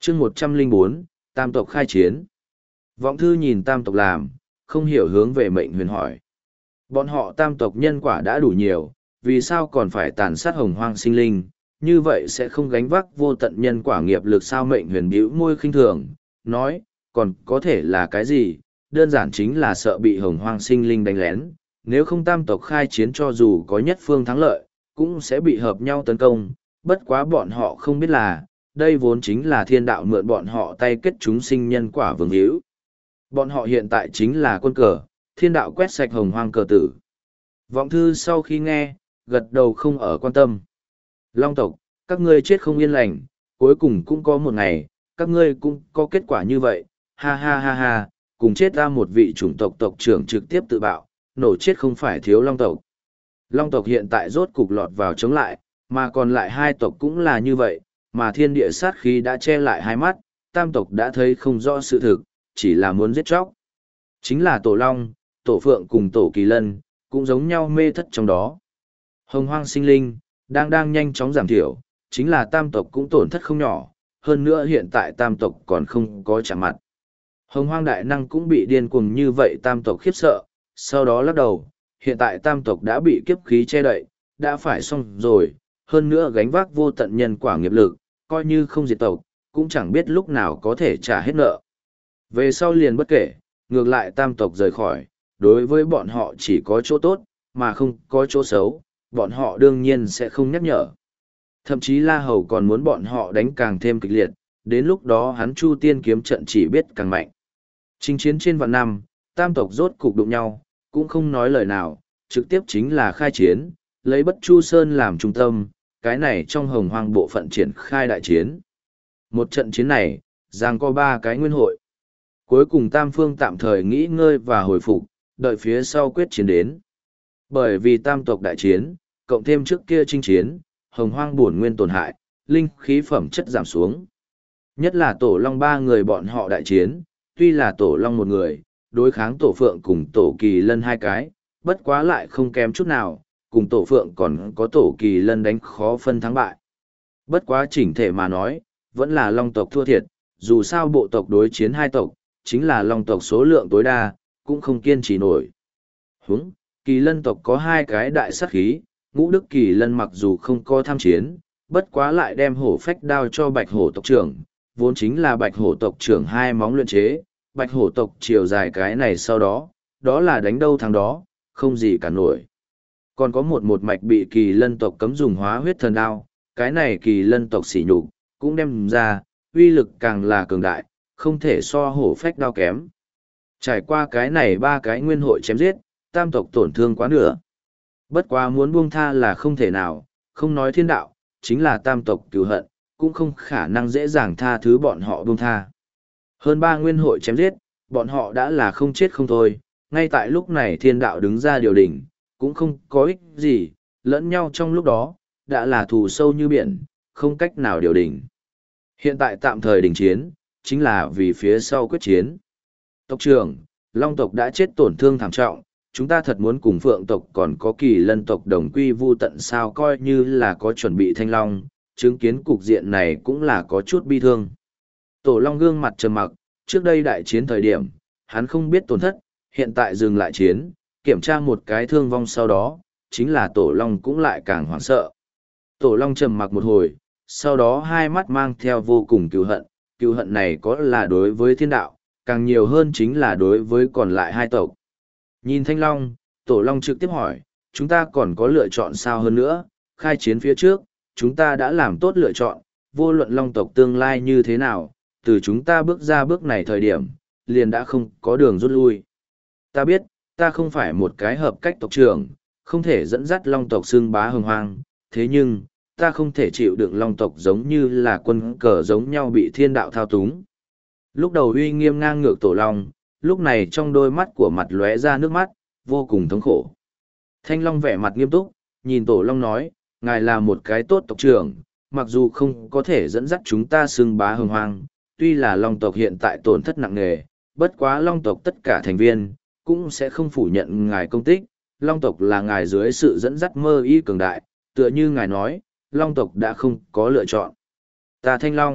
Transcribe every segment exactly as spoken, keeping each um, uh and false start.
chương một trăm linh bốn, tam tộc khai chiến. Vọng thư nhìn tam tộc làm, không hiểu hướng về mệnh huyền hỏi. Bọn họ tam tộc nhân quả đã đủ nhiều, vì sao còn phải tàn sát hồng hoang sinh linh, như vậy sẽ không gánh vác vô tận nhân quả nghiệp lực sao? Mệnh huyền bĩu môi khinh thường, nói, còn có thể là cái gì, đơn giản chính là sợ bị hồng hoang sinh linh đánh lén, nếu không tam tộc khai chiến cho dù có nhất phương thắng lợi, cũng sẽ bị hợp nhau tấn công, bất quá bọn họ không biết là, đây vốn chính là thiên đạo mượn bọn họ tay kết chúng sinh nhân quả vương hữu. Bọn họ hiện tại chính là quân cờ, thiên đạo quét sạch hồng hoang cờ tử. Vọng thư sau khi nghe, gật đầu không ở quan tâm. Long tộc, các ngươi chết không yên lành, cuối cùng cũng có một ngày, các ngươi cũng có kết quả như vậy, ha ha ha ha, cùng chết ra một vị chủng tộc tộc trưởng trực tiếp tự bạo, nổ chết không phải thiếu long tộc. Long tộc hiện tại rốt cục lọt vào chống lại, mà còn lại hai tộc cũng là như vậy, mà thiên địa sát khí đã che lại hai mắt, tam tộc đã thấy không rõ sự thực, chỉ là muốn giết chóc. Chính là tổ long, tổ phượng cùng tổ kỳ lân, cũng giống nhau mê thất trong đó. Hồng hoang sinh linh, đang đang nhanh chóng giảm thiểu, chính là tam tộc cũng tổn thất không nhỏ, hơn nữa hiện tại tam tộc còn không có chạm mặt. Hồng hoang đại năng cũng bị điên cuồng như vậy tam tộc khiếp sợ, sau đó lắc đầu, hiện tại tam tộc đã bị kiếp khí che đậy, đã phải xong rồi, hơn nữa gánh vác vô tận nhân quả nghiệp lực, coi như không diệt tộc, cũng chẳng biết lúc nào có thể trả hết nợ. Về sau liền bất kể, ngược lại tam tộc rời khỏi, đối với bọn họ chỉ có chỗ tốt, mà không có chỗ xấu, bọn họ đương nhiên sẽ không nhắc nhở. Thậm chí La Hầu còn muốn bọn họ đánh càng thêm kịch liệt, đến lúc đó hắn Chu Tiên kiếm trận chỉ biết càng mạnh. Chinh chiến trên vạn năm, tam tộc rốt cục đụng nhau, cũng không nói lời nào, trực tiếp chính là khai chiến, lấy Bất Chu Sơn làm trung tâm, cái này trong hồng hoang bộ phận triển khai đại chiến. Một trận chiến này, giang có ba cái nguyên hội. Cuối cùng tam phương tạm thời nghỉ ngơi và hồi phục, đợi phía sau quyết chiến đến. Bởi vì tam tộc đại chiến, cộng thêm trước kia chinh chiến, hồng hoang bổn nguyên tổn hại, linh khí phẩm chất giảm xuống. Nhất là tổ long ba người bọn họ đại chiến, tuy là tổ long một người, đối kháng tổ phượng cùng tổ kỳ lân hai cái, bất quá lại không kém chút nào, cùng tổ phượng còn có tổ kỳ lân đánh khó phân thắng bại. Bất quá chỉnh thể mà nói, vẫn là long tộc thua thiệt, dù sao bộ tộc đối chiến hai tộc, chính là long tộc số lượng tối đa, cũng không kiên trì nổi. Húng, kỳ lân tộc có hai cái đại sát khí, ngũ đức kỳ lân mặc dù không có tham chiến, bất quá lại đem hổ phách đao cho bạch hổ tộc trưởng, vốn chính là bạch hổ tộc trưởng hai móng luyện chế, bạch hổ tộc chiều dài cái này sau đó, đó là đánh đâu thắng đó, không gì cả nổi. Còn có một một mạch bị kỳ lân tộc cấm dùng hóa huyết thần đao, cái này kỳ lân tộc sỉ nhục cũng đem ra, uy lực càng là cường đại, không thể so hổ phách đao kém. Trải qua cái này ba cái nguyên hội chém giết, tam tộc tổn thương quá nửa. Bất quá muốn buông tha là không thể nào, không nói thiên đạo, chính là tam tộc cửu hận, cũng không khả năng dễ dàng tha thứ bọn họ buông tha. Hơn ba nguyên hội chém giết, bọn họ đã là không chết không thôi, ngay tại lúc này thiên đạo đứng ra điều đình, cũng không có ích gì, lẫn nhau trong lúc đó, đã là thù sâu như biển, không cách nào điều đình. Hiện tại tạm thời đình chiến, chính là vì phía sau quyết chiến. Tộc trưởng, Long tộc đã chết tổn thương thảm trọng, chúng ta thật muốn cùng Phượng tộc còn có Kỳ Lân tộc đồng quy vu tận sao, coi như là có chuẩn bị thanh long, chứng kiến cục diện này cũng là có chút bi thương. Tổ Long gương mặt trầm mặc, trước đây đại chiến thời điểm, hắn không biết tổn thất, hiện tại dừng lại chiến, kiểm tra một cái thương vong sau đó, chính là Tổ Long cũng lại càng hoảng sợ. Tổ Long trầm mặc một hồi, sau đó hai mắt mang theo vô cùng cừu hận, cừu hận này có là đối với thiên đạo, càng nhiều hơn chính là đối với còn lại hai tộc. Nhìn Thanh Long, Tổ Long trực tiếp hỏi, chúng ta còn có lựa chọn sao hơn nữa, khai chiến phía trước, chúng ta đã làm tốt lựa chọn, vô luận Long tộc tương lai như thế nào, từ chúng ta bước ra bước này thời điểm, liền đã không có đường rút lui. Ta biết, ta không phải một cái hợp cách tộc trưởng, không thể dẫn dắt Long tộc xưng bá hồng hoang, thế nhưng, ta không thể chịu đựng Long tộc giống như là quân cờ giống nhau bị thiên đạo thao túng. Lúc đầu uy nghiêm ngang ngược Tổ Long, lúc này trong đôi mắt của mặt lóe ra nước mắt, vô cùng thống khổ. Thanh Long vẻ mặt nghiêm túc, nhìn Tổ Long nói, ngài là một cái tốt tộc trưởng, mặc dù không có thể dẫn dắt chúng ta xưng bá hồng hoang, tuy là Long tộc hiện tại tổn thất nặng nề, bất quá Long tộc tất cả thành viên, cũng sẽ không phủ nhận ngài công tích, Long tộc là ngài dưới sự dẫn dắt mơ y cường đại, tựa như ngài nói, Long tộc đã không có lựa chọn. Ta Thanh Long,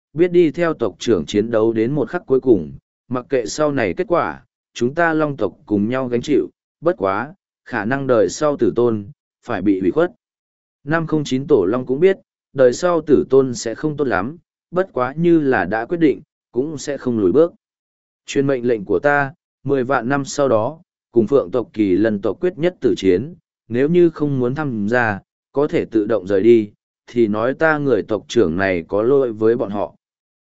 biết đi theo tộc trưởng chiến đấu đến một khắc cuối cùng, mặc kệ sau này kết quả, chúng ta long tộc cùng nhau gánh chịu, bất quá, khả năng đời sau tử tôn, phải bị hủy khuất. năm không chín Tổ Long cũng biết, đời sau tử tôn sẽ không tốt lắm, bất quá như là đã quyết định, cũng sẽ không lùi bước. Chuyên mệnh lệnh của ta, mười vạn năm sau đó, cùng phượng tộc kỳ lân tộc quyết nhất tử chiến, nếu như không muốn tham gia, có thể tự động rời đi, thì nói ta người tộc trưởng này có lỗi với bọn họ.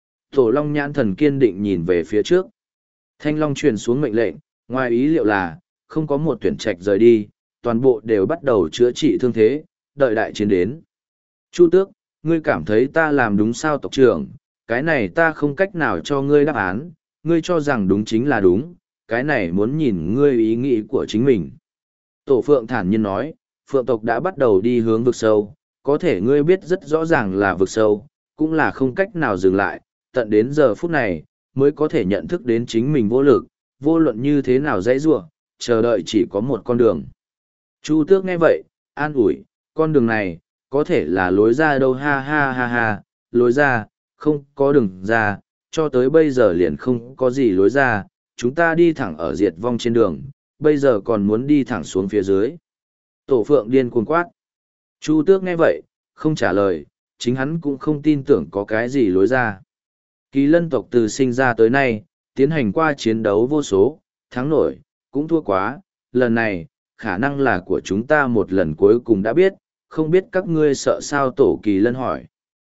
Tổ Long nhãn thần kiên định nhìn về phía trước. Thanh Long truyền xuống mệnh lệnh, ngoài ý liệu là, không có một tuyển trạch rời đi, toàn bộ đều bắt đầu chữa trị thương thế, đợi đại chiến đến. Chu Tước, ngươi cảm thấy ta làm đúng sao tộc trưởng, cái này ta không cách nào cho ngươi đáp án, ngươi cho rằng đúng chính là đúng, cái này muốn nhìn ngươi ý nghĩ của chính mình. Tổ Phượng thản nhiên nói, Phượng tộc đã bắt đầu đi hướng vực sâu, có thể ngươi biết rất rõ ràng là vực sâu, cũng là không cách nào dừng lại, tận đến giờ phút này, mới có thể nhận thức đến chính mình vô lực, vô luận như thế nào dãy rủa, chờ đợi chỉ có một con đường. Chu Tước nghe vậy, an ủi, con đường này, có thể là lối ra đâu ha ha ha ha, lối ra, không có đường ra, cho tới bây giờ liền không có gì lối ra, chúng ta đi thẳng ở diệt vong trên đường, bây giờ còn muốn đi thẳng xuống phía dưới. Tổ Phượng điên cuồng quát. Chu Tước nghe vậy, không trả lời, chính hắn cũng không tin tưởng có cái gì lối ra. Kỳ lân tộc từ sinh ra tới nay, tiến hành qua chiến đấu vô số, thắng nổi, cũng thua quá, lần này, khả năng là của chúng ta một lần cuối cùng đã biết, không biết các ngươi sợ sao Tổ Kỳ Lân hỏi.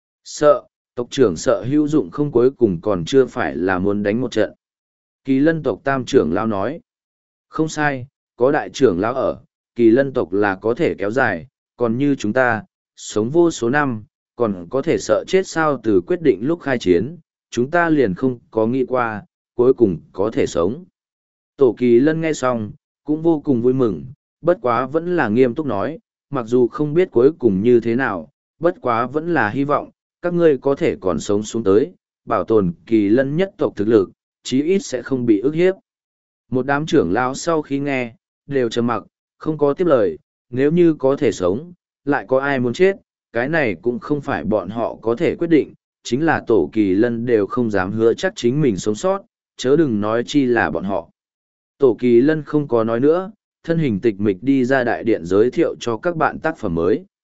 Sợ, tộc trưởng sợ hữu dụng không cuối cùng còn chưa phải là muốn đánh một trận. Kỳ lân tộc tam trưởng lão nói. Không sai, có đại trưởng lão ở, kỳ lân tộc là có thể kéo dài, còn như chúng ta, sống vô số năm, còn có thể sợ chết sao từ quyết định lúc khai chiến, chúng ta liền không có nghĩ qua, cuối cùng có thể sống. Tổ Kỳ Lân nghe xong, cũng vô cùng vui mừng, bất quá vẫn là nghiêm túc nói, mặc dù không biết cuối cùng như thế nào, bất quá vẫn là hy vọng, các ngươi có thể còn sống xuống tới, bảo tồn Kỳ Lân nhất tộc thực lực, chí ít sẽ không bị ức hiếp. Một đám trưởng lão sau khi nghe, đều trầm mặc, không có tiếp lời, nếu như có thể sống, lại có ai muốn chết, cái này cũng không phải bọn họ có thể quyết định, chính là Tổ Kỳ Lân đều không dám hứa chắc chính mình sống sót, chớ đừng nói chi là bọn họ. Tổ Kỳ Lân không có nói nữa, thân hình tịch mịch đi ra đại điện giới thiệu cho các bạn tác phẩm mới.